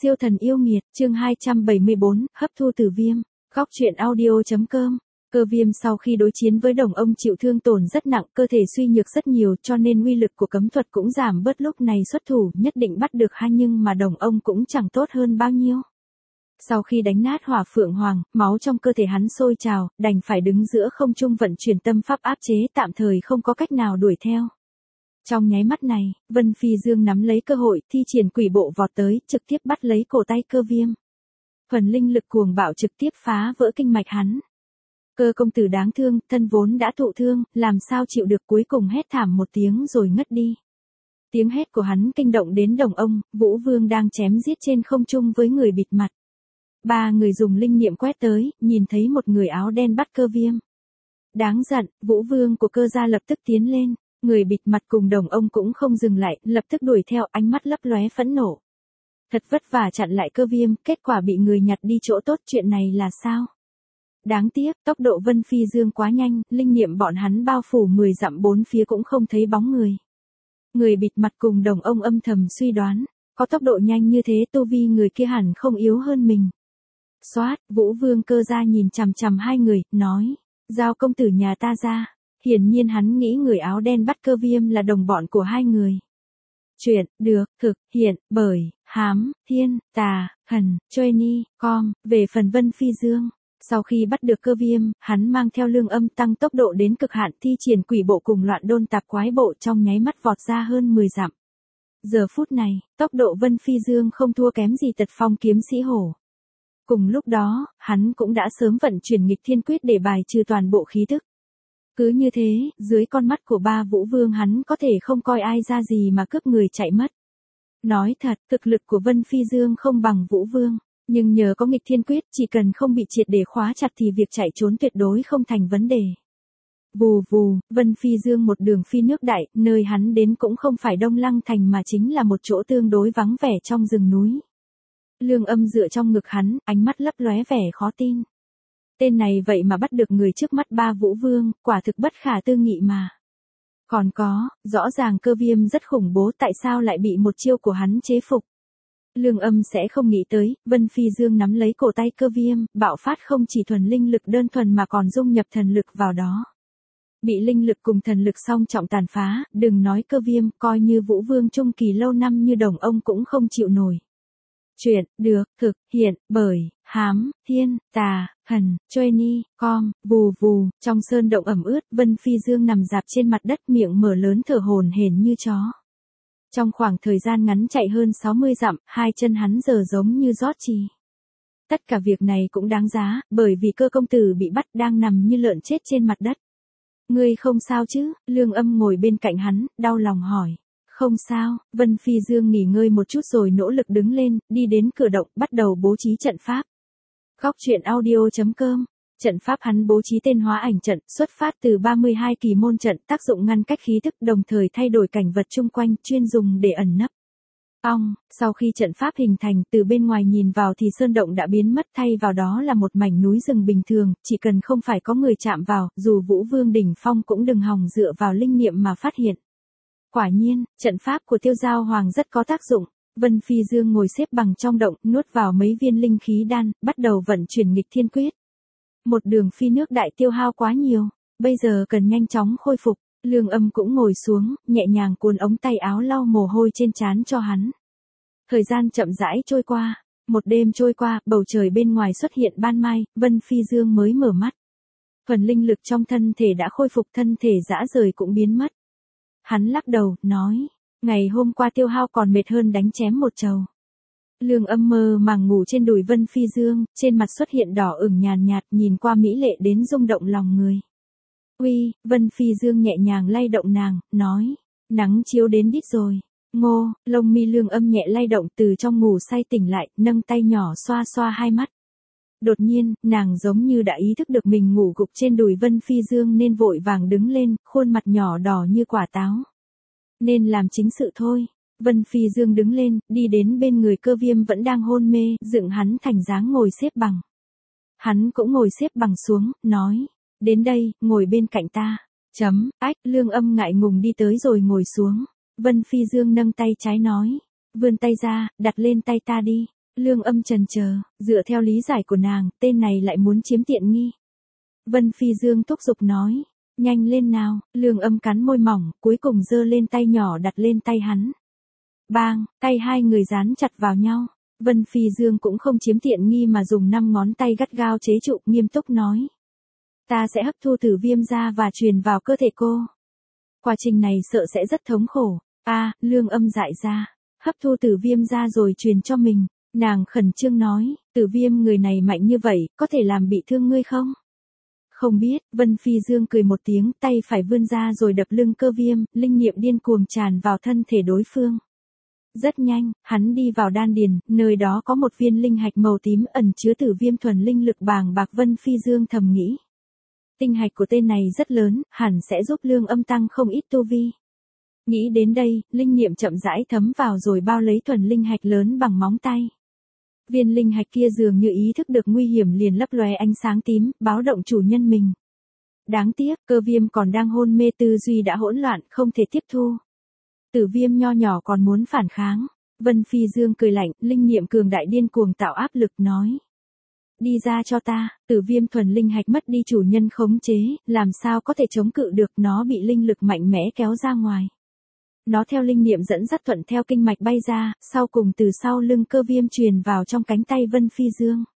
Siêu thần yêu nghiệt, chương 274, hấp thu tử viêm, góc truyện audio.com. Cơ viêm sau khi đối chiến với đồng ông chịu thương tổn rất nặng, cơ thể suy nhược rất nhiều cho nên uy lực của cấm thuật cũng giảm bớt, lúc này xuất thủ nhất định bắt được hai, nhưng mà đồng ông cũng chẳng tốt hơn bao nhiêu. Sau khi đánh nát Hỏa Phượng Hoàng, máu trong cơ thể hắn sôi trào, đành phải đứng giữa không trung vận chuyển tâm pháp áp chế, tạm thời không có cách nào đuổi theo. Trong nháy mắt này, Vân Phi Dương nắm lấy cơ hội, thi triển quỷ bộ vọt tới, trực tiếp bắt lấy cổ tay Cơ Viêm. Phần linh lực cuồng bạo trực tiếp phá vỡ kinh mạch hắn. Cơ công tử đáng thương, thân vốn đã thụ thương, làm sao chịu được, cuối cùng hét thảm một tiếng rồi ngất đi. Tiếng hét của hắn kinh động đến đồng ông, Vũ Vương đang chém giết trên không trung với người bịt mặt. Ba người dùng linh niệm quét tới, nhìn thấy một người áo đen bắt Cơ Viêm. Đáng giận, Vũ Vương của Cơ gia lập tức tiến lên. Người bịt mặt cùng đồng ông cũng không dừng lại, lập tức đuổi theo, ánh mắt lấp lóe phẫn nộ. Thật vất vả chặn lại Cơ Viêm, kết quả bị người nhặt đi chỗ tốt, chuyện này là sao? Đáng tiếc, tốc độ Vân Phi Dương quá nhanh, linh niệm bọn hắn bao phủ 10 dặm bốn phía cũng không thấy bóng người. Người bịt mặt cùng đồng ông âm thầm suy đoán, có tốc độ nhanh như thế tu vi người kia hẳn không yếu hơn mình. Xoát, Vũ Vương Cơ gia nhìn chằm chằm hai người, nói, giao công tử nhà ta ra. Hiển nhiên hắn nghĩ người áo đen bắt Cơ Viêm là đồng bọn của hai người. Chuyện, được, thực, hiện, bởi, hám, thiên, tà, thần, com, về phần Vân Phi Dương. Sau khi bắt được Cơ Viêm, hắn mang theo Lương Âm tăng tốc độ đến cực hạn, thi triển quỷ bộ cùng loạn đôn tạp quái bộ, trong nháy mắt vọt ra hơn 10 dặm. Giờ phút này, tốc độ Vân Phi Dương không thua kém gì Tật Phong kiếm sĩ hổ. Cùng lúc đó, hắn cũng đã sớm vận chuyển nghịch thiên quyết để bài trừ toàn bộ khí tức. Cứ như thế, dưới con mắt của ba Vũ Vương hắn có thể không coi ai ra gì mà cướp người chạy mất. Nói thật, thực lực của Vân Phi Dương không bằng Vũ Vương, nhưng nhờ có nghịch thiên quyết, chỉ cần không bị triệt để khóa chặt thì việc chạy trốn tuyệt đối không thành vấn đề. Vù vù, Vân Phi Dương một đường phi nước đại, nơi hắn đến cũng không phải Đông Lăng thành mà chính là một chỗ tương đối vắng vẻ trong rừng núi. Lương Âm dựa trong ngực hắn, ánh mắt lấp lóe vẻ khó tin. Tên này vậy mà bắt được người trước mắt ba Vũ Vương, quả thực bất khả tư nghị mà. Còn có, rõ ràng Cơ Viêm rất khủng bố, tại sao lại bị một chiêu của hắn chế phục. Lương Âm sẽ không nghĩ tới, Vân Phi Dương nắm lấy cổ tay Cơ Viêm, bạo phát không chỉ thuần linh lực đơn thuần mà còn dung nhập thần lực vào đó. Bị linh lực cùng thần lực song trọng tàn phá, đừng nói Cơ Viêm, coi như Vũ Vương trung kỳ lâu năm như đồng ông cũng không chịu nổi. Chuyện, được, thực, hiện, bởi, hám, thiên, tà, thần, com, vù vù, trong sơn động ẩm ướt, Vân Phi Dương nằm dạp trên mặt đất, miệng mở lớn thở hổn hển như chó. Trong khoảng thời gian ngắn chạy hơn 60 dặm, hai chân hắn giờ giống như rót chì. Tất cả việc này cũng đáng giá, bởi vì Cơ công tử bị bắt đang nằm như lợn chết trên mặt đất. Ngươi không sao chứ? Lương Âm ngồi bên cạnh hắn, đau lòng hỏi. Không sao, Vân Phi Dương nghỉ ngơi một chút rồi nỗ lực đứng lên, đi đến cửa động, bắt đầu bố trí trận pháp. Góc truyện audio.com. Trận pháp hắn bố trí tên hóa ảnh trận, xuất phát từ 32 kỳ môn trận, tác dụng ngăn cách khí tức, đồng thời thay đổi cảnh vật chung quanh, chuyên dùng để ẩn nấp. Sau khi trận pháp hình thành, từ bên ngoài nhìn vào thì sơn động đã biến mất, thay vào đó là một mảnh núi rừng bình thường, chỉ cần không phải có người chạm vào, dù Vũ Vương đỉnh phong cũng đừng hòng dựa vào linh niệm mà phát hiện. Quả nhiên, trận pháp của Tiêu Giao Hoàng rất có tác dụng. Vân Phi Dương ngồi xếp bằng trong động, nuốt vào mấy viên linh khí đan, bắt đầu vận chuyển nghịch thiên quyết. Một đường phi nước đại tiêu hao quá nhiều, bây giờ cần nhanh chóng khôi phục. Lương Âm cũng ngồi xuống, nhẹ nhàng cuốn ống tay áo lau mồ hôi trên trán cho hắn. Thời gian chậm rãi trôi qua, một đêm trôi qua, bầu trời bên ngoài xuất hiện ban mai, Vân Phi Dương mới mở mắt. Phần linh lực trong thân thể đã khôi phục, thân thể rã rời cũng biến mất. Hắn lắc đầu, nói, ngày hôm qua tiêu hao còn mệt hơn đánh chém một trầu. Lương Âm mơ màng ngủ trên đùi Vân Phi Dương, trên mặt xuất hiện đỏ ửng nhàn nhạt, nhìn qua mỹ lệ đến rung động lòng người. Uy, Vân Phi Dương nhẹ nhàng lay động nàng, nói, nắng chiếu đến đít rồi. Ngô, lông mi Lương Âm nhẹ lay động, từ trong ngủ say tỉnh lại, nâng tay nhỏ xoa xoa hai mắt. Đột nhiên, nàng giống như đã ý thức được mình ngủ gục trên đùi Vân Phi Dương nên vội vàng đứng lên, khuôn mặt nhỏ đỏ như quả táo. Nên làm chính sự thôi. Vân Phi Dương đứng lên, đi đến bên người Cơ Viêm vẫn đang hôn mê, dựng hắn thành dáng ngồi xếp bằng. Hắn cũng ngồi xếp bằng xuống, nói, đến đây, ngồi bên cạnh ta. Lương Âm ngại ngùng đi tới rồi ngồi xuống. Vân Phi Dương nâng tay trái nói, vươn tay ra, đặt lên tay ta đi. Lương Âm chần chờ, dựa theo lý giải của nàng, tên này lại muốn chiếm tiện nghi. Vân Phi Dương thúc giục nói, nhanh lên nào, Lương Âm cắn môi mỏng, cuối cùng giơ lên tay nhỏ đặt lên tay hắn. Bang, tay hai người dán chặt vào nhau. Vân Phi Dương cũng không chiếm tiện nghi mà dùng 5 ngón tay gắt gao chế trụ, nghiêm túc nói. Ta sẽ hấp thu tử viêm ra và truyền vào cơ thể cô. Quá trình này sợ sẽ rất thống khổ. Lương Âm dại ra. Hấp thu tử viêm ra rồi truyền cho mình. Nàng khẩn trương nói, tử viêm người này mạnh như vậy, có thể làm bị thương ngươi không? Không biết, Vân Phi Dương cười một tiếng, tay phải vươn ra rồi đập lưng Cơ Viêm, linh niệm điên cuồng tràn vào thân thể đối phương. Rất nhanh, hắn đi vào đan điền, nơi đó có một viên linh hạch màu tím ẩn chứa tử viêm thuần linh lực bàng bạc. Vân Phi Dương thầm nghĩ. Tinh hạch của tên này rất lớn, hẳn sẽ giúp Lương Âm tăng không ít tu vi. Nghĩ đến đây, linh niệm chậm rãi thấm vào rồi bao lấy thuần linh hạch lớn bằng móng tay. Viên linh hạch kia dường như ý thức được nguy hiểm liền lấp lóe ánh sáng tím, báo động chủ nhân mình. Đáng tiếc, Cơ Viêm còn đang hôn mê, tư duy đã hỗn loạn, không thể tiếp thu. Tử viêm nho nhỏ còn muốn phản kháng. Vân Phi Dương cười lạnh, linh niệm cường đại điên cuồng tạo áp lực nói. Đi ra cho ta, tử viêm thuần linh hạch mất đi chủ nhân khống chế, làm sao có thể chống cự được, nó bị linh lực mạnh mẽ kéo ra ngoài. Nó theo linh niệm dẫn dắt thuận theo kinh mạch bay ra, sau cùng từ sau lưng Cơ Viêm truyền vào trong cánh tay Vân Phi Dương.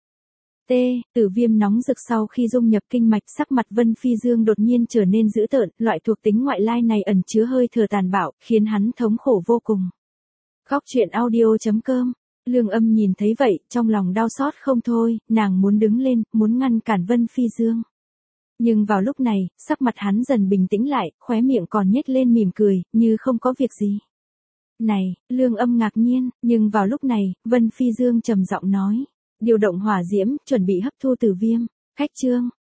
Tử viêm nóng rực sau khi dung nhập kinh mạch, sắc mặt Vân Phi Dương đột nhiên trở nên dữ tợn, loại thuộc tính ngoại lai này ẩn chứa hơi thở tàn bạo, khiến hắn thống khổ vô cùng. Khóc chuyện audio.com. Lương Âm nhìn thấy vậy, trong lòng đau xót không thôi, nàng muốn đứng lên, muốn ngăn cản Vân Phi Dương. Nhưng vào lúc này, sắc mặt hắn dần bình tĩnh lại, khóe miệng còn nhếch lên mỉm cười, như không có việc gì. Này, Lương Âm ngạc nhiên, nhưng vào lúc này, Vân Phi Dương trầm giọng nói. Điều động hỏa diễm, chuẩn bị hấp thu tử viêm. Khách chương.